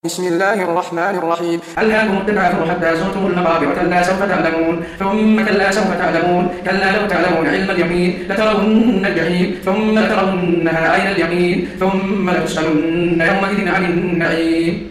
بسم الله الرحمن الرحيم. ألهاكم التكاثر حتى زرتم المقابر كلا سوف تعلمون ثم كلا سوف تعلمون كلا لو تعلمون علم اليقين لترون الجحيم ثم لترونها عين اليقين ثم لتسألن يومئذ عن النعيم.